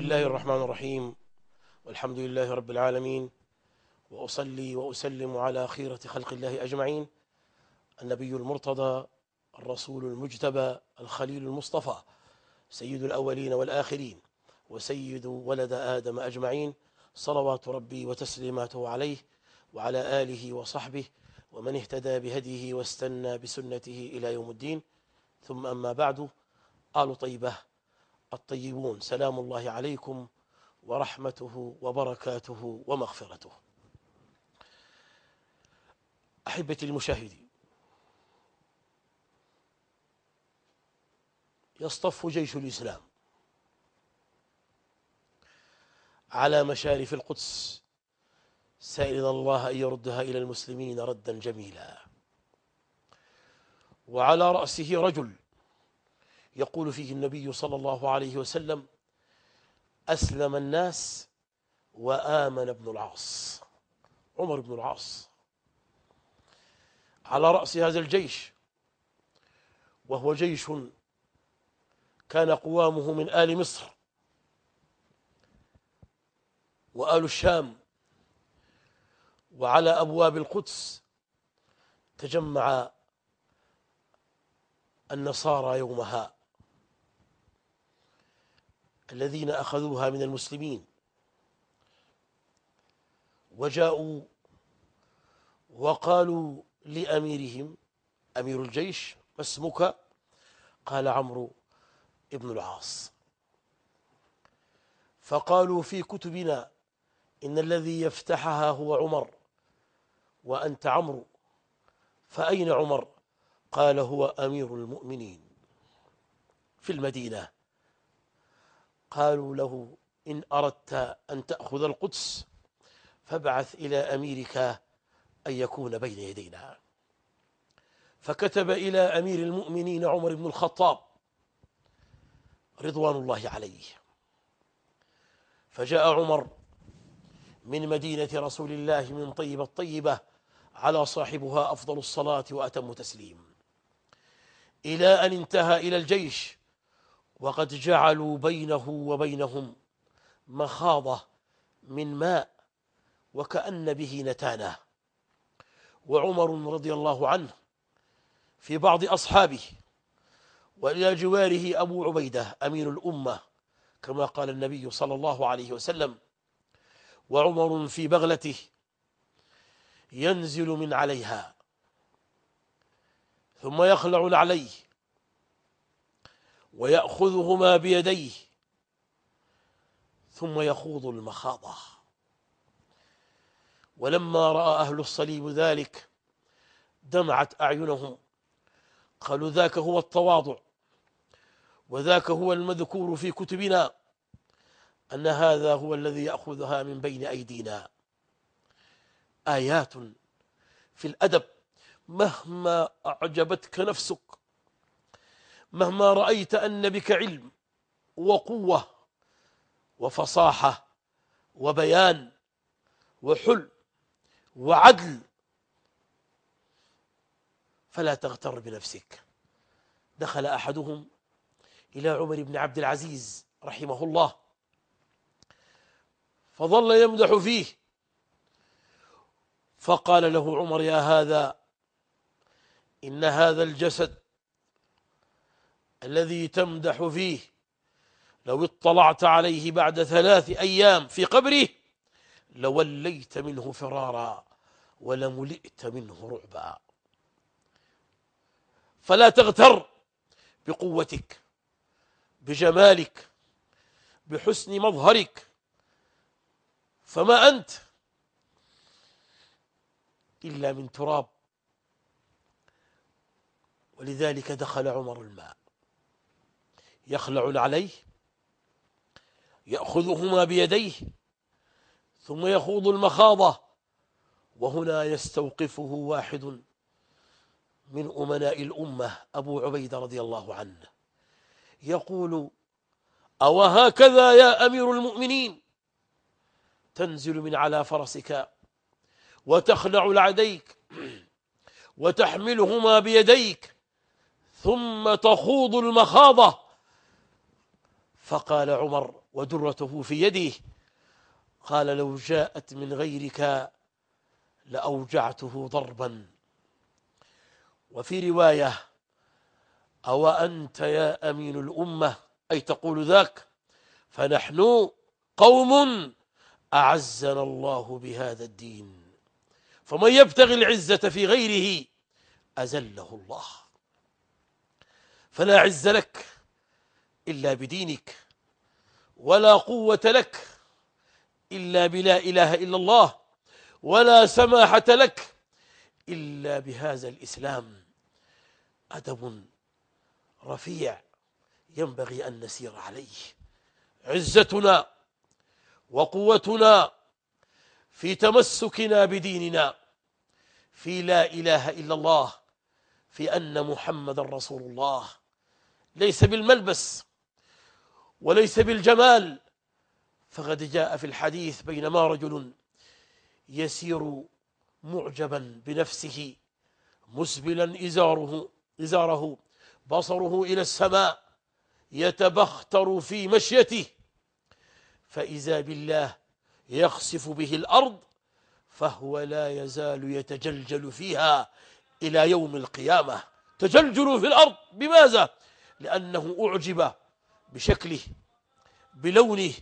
الله الرحمن الرحيم، والحمد لله رب العالمين، وأصلي وأسلم على خيرة خلق الله أجمعين، النبي المرتضى، الرسول المجتبى، الخليل المصطفى، سيد الأولين والآخرين، وسيد ولد آدم أجمعين، صلوات ربي وتسليماته عليه وعلى آله وصحبه ومن اهتدى بهديه واستنى بسنته إلى يوم الدين. ثم أما بعد، آل طيبة الطيبون، سلام الله عليكم ورحمته وبركاته ومغفرته. أحبتي المشاهدين، يصطف جيش الإسلام على مشارف القدس سائلا الله أن يردها إلى المسلمين ردا جميلا، وعلى رأسه رجل يقول فيه النبي صلى الله عليه وسلم: أسلم الناس وآمن ابن العاص، عمر بن العاص على رأس هذا الجيش، وهو جيش كان قوامه من آل مصر وآل الشام، وعلى أبواب القدس تجمع النصارى يومها الذين أخذوها من المسلمين، وجاءوا وقالوا لأميرهم: أمير الجيش، ما اسمك؟ قال: عمرو ابن العاص. فقالوا: في كتبنا إن الذي يفتحها هو عمر وأنت عمرو، فأين عمر؟ قال: هو أمير المؤمنين في المدينة. قالوا له: إن أردت أن تأخذ القدس فابعث إلى أميرك أن يكون بين يدينا. فكتب إلى أمير المؤمنين عمر بن الخطاب رضوان الله عليه، فجاء عمر من مدينة رسول الله من طيبة الطيبة على صاحبها أفضل الصلاة وأتم تسليم، إلى أن انتهى إلى الجيش وقد جعلوا بينه وبينهم مخاضة من ماء وكأن به نتانة. وعمر رضي الله عنه في بعض أصحابه، وإلى جواره أبو عبيدة أمين الأمة كما قال النبي صلى الله عليه وسلم: وعمر في بغلته ينزل من عليها ثم يخلع عليه ويأخذهما بيديه ثم يخوض المخاضة. ولما رأى أهل الصليب ذلك دمعت أعينهم، قالوا: ذاك هو التواضع، وذاك هو المذكور في كتبنا، أن هذا هو الذي يأخذها من بين أيدينا. آيات في الأدب مهما أعجبتك نفسك، مهما رأيت أن بك علم وقوة وفصاحة وبيان وحلم وعدل، فلا تغتر بنفسك. دخل أحدهم إلى عمر بن عبد العزيز رحمه الله فظل يمدح فيه، فقال له عمر: يا هذا، إن هذا الجسد الذي تمدح فيه لو اطلعت عليه بعد 3 أيام في قبره لوليت منه فرارا ولملئت منه رعبا. فلا تغتر بقوتك، بجمالك، بحسن مظهرك، فما أنت إلا من تراب. ولذلك دخل عمر الماء يخلع عليه، يأخذهما بيديه ثم يخوض المخاضة. وهنا يستوقفه واحد من أمناء الأمة أبو عبيدة رضي الله عنه يقول: أو هكذا يا أمير المؤمنين تنزل من على فرسك وتخلع العديك وتحملهما بيديك ثم تخوض المخاضة؟ فقال عمر: ودرته في يده. قال لو جاءت من غيرك لأوجعته ضربا. وفي رواية أو أنت يا أمين الأمة، أي تقول ذاك، فنحن قوم أعزنا الله بهذا الدين، فمن يبتغي العزة في غيره أذله الله. فلا عز لك إلا بدينك، ولا قوة لك إلا بلا إله إلا الله، ولا سماحة لك إلا بهذا الإسلام. أدب رفيع ينبغي أن نسير عليه. عزتنا وقوتنا في تمسكنا بديننا، في لا إله إلا الله، في أن محمد رسول الله، ليس بالملبس وليس بالجمال. فقد جاء في الحديث بينما رجل يسير معجبا بنفسه مسبلا إزاره بصره إلى السماء يتبختر في مشيته، فإذا بالله يخسف به الأرض فهو لا يزال يتجلجل فيها إلى يوم القيامة. تجلجل في الأرض بماذا؟ لأنه أعجب بشكله بلونه،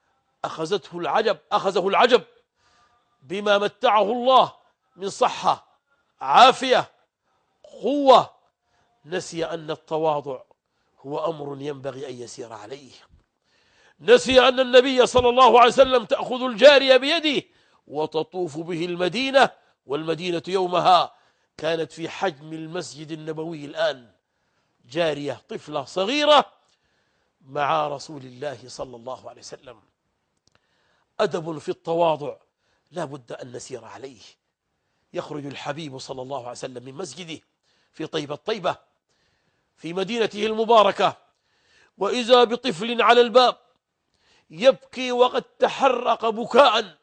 أخذه العجب بما متعه الله من صحة عافية قوة. نسي أن التواضع هو أمر ينبغي أن يسير عليه. نسي أن النبي صلى الله عليه وسلم تأخذ الجارية بيده وتطوف به المدينة، والمدينة يومها كانت في حجم المسجد النبوي الآن. جارية طفلة صغيرة مع رسول الله صلى الله عليه وسلم. أدب في التواضع لا بد أن نسير عليه. يخرج الحبيب صلى الله عليه وسلم من مسجده في طيبة في مدينته المباركة، وإذا بطفل على الباب يبكي وقد تحرق بكاء،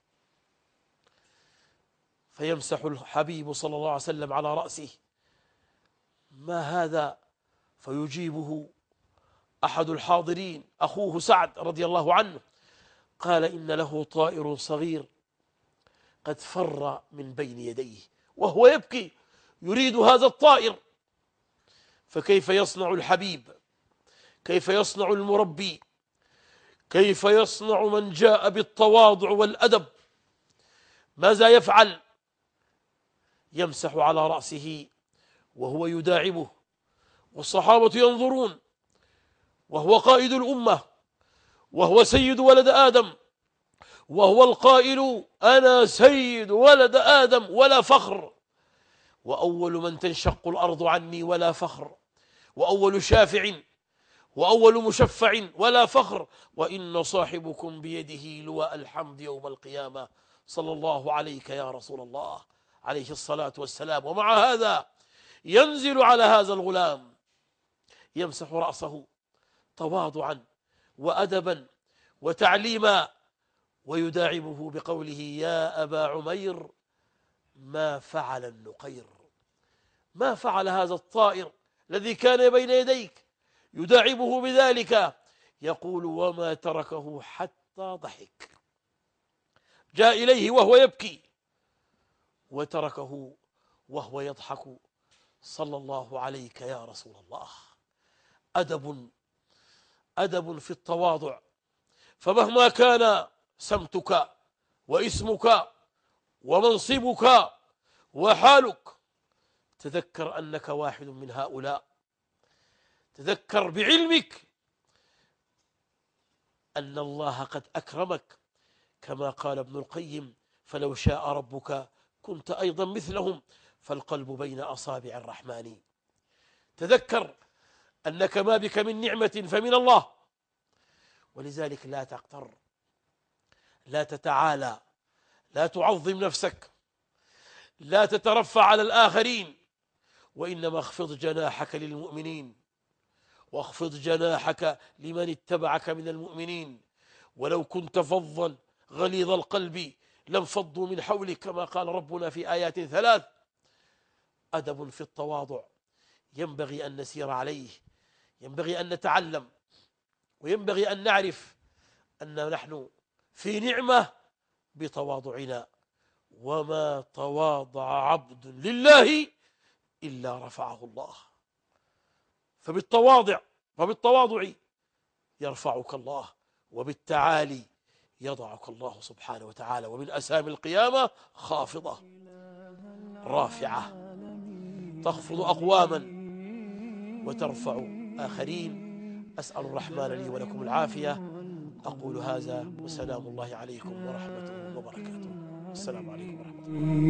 فيمسح الحبيب صلى الله عليه وسلم على رأسه: ما هذا؟ فيجيبه أحد الحاضرين أخوه سعد رضي الله عنه، قال: إن له طائر صغير قد فر من بين يديه، وهو يبكي يريد هذا الطائر. فكيف يصنع الحبيب؟ كيف يصنع المربي؟ كيف يصنع من جاء بالتواضع والأدب؟ ماذا يفعل؟ يمسح على رأسه وهو يداعبه، والصحابة ينظرون، وهو قائد الأمة، وهو سيد ولد آدم، وهو القائل: أنا سيد ولد آدم ولا فخر، وأول من تنشق الأرض عني ولا فخر، وأول شافع وأول مشفع ولا فخر، وإن صاحبكم بيده لواء الحمد يوم القيامة، صلى الله عليك يا رسول الله عليه الصلاة والسلام. ومع هذا ينزل على هذا الغلام يمسح رأسه تواضعا وأدبا وتعليما، ويداعبه بقوله: يا أبا عمير، ما فعل النقير؟ ما فعل هذا الطائر الذي كان بين يديك؟ يداعبه بذلك، يقول: وما تركه حتى ضحك. جاء إليه وهو يبكي وتركه وهو يضحك، صلى الله عليك يا رسول الله. أدب في التواضع. فمهما كان سمتك واسمك ومنصبك وحالك، تذكر أنك واحد من هؤلاء. تذكر بعلمك أن الله قد أكرمك، كما قال ابن القيم: فلو شاء ربك كنت أيضا مثلهم، فالقلب بين أصابع الرحمن. تذكر أنك ما بك من نعمة فمن الله، ولذلك لا تغتر، لا تتعالى، لا تعظم نفسك، لا تترفع على الآخرين، وإنما اخفض جناحك للمؤمنين، واخفض جناحك لمن اتبعك من المؤمنين، ولو كنت فظا غليظ القلب لانفضوا من حولك، كما قال ربنا في آيات 3. أدب في التواضع ينبغي أن نسير عليه، ينبغي أن نتعلم، وينبغي أن نعرف أن نحن في نعمة بتواضعنا، وما تواضع عبد لله إلا رفعه الله. فبالتواضع يرفعك الله، وبالتعالي يضعك الله سبحانه وتعالى. ومن أسامي القيامة خافضة رافعة، تخفض أقواما وترفع آخرين. أسأل الرحمن لي ولكم العافية. أقول هذا، وسلام الله عليكم ورحمته وبركاته. السلام عليكم ورحمة الله.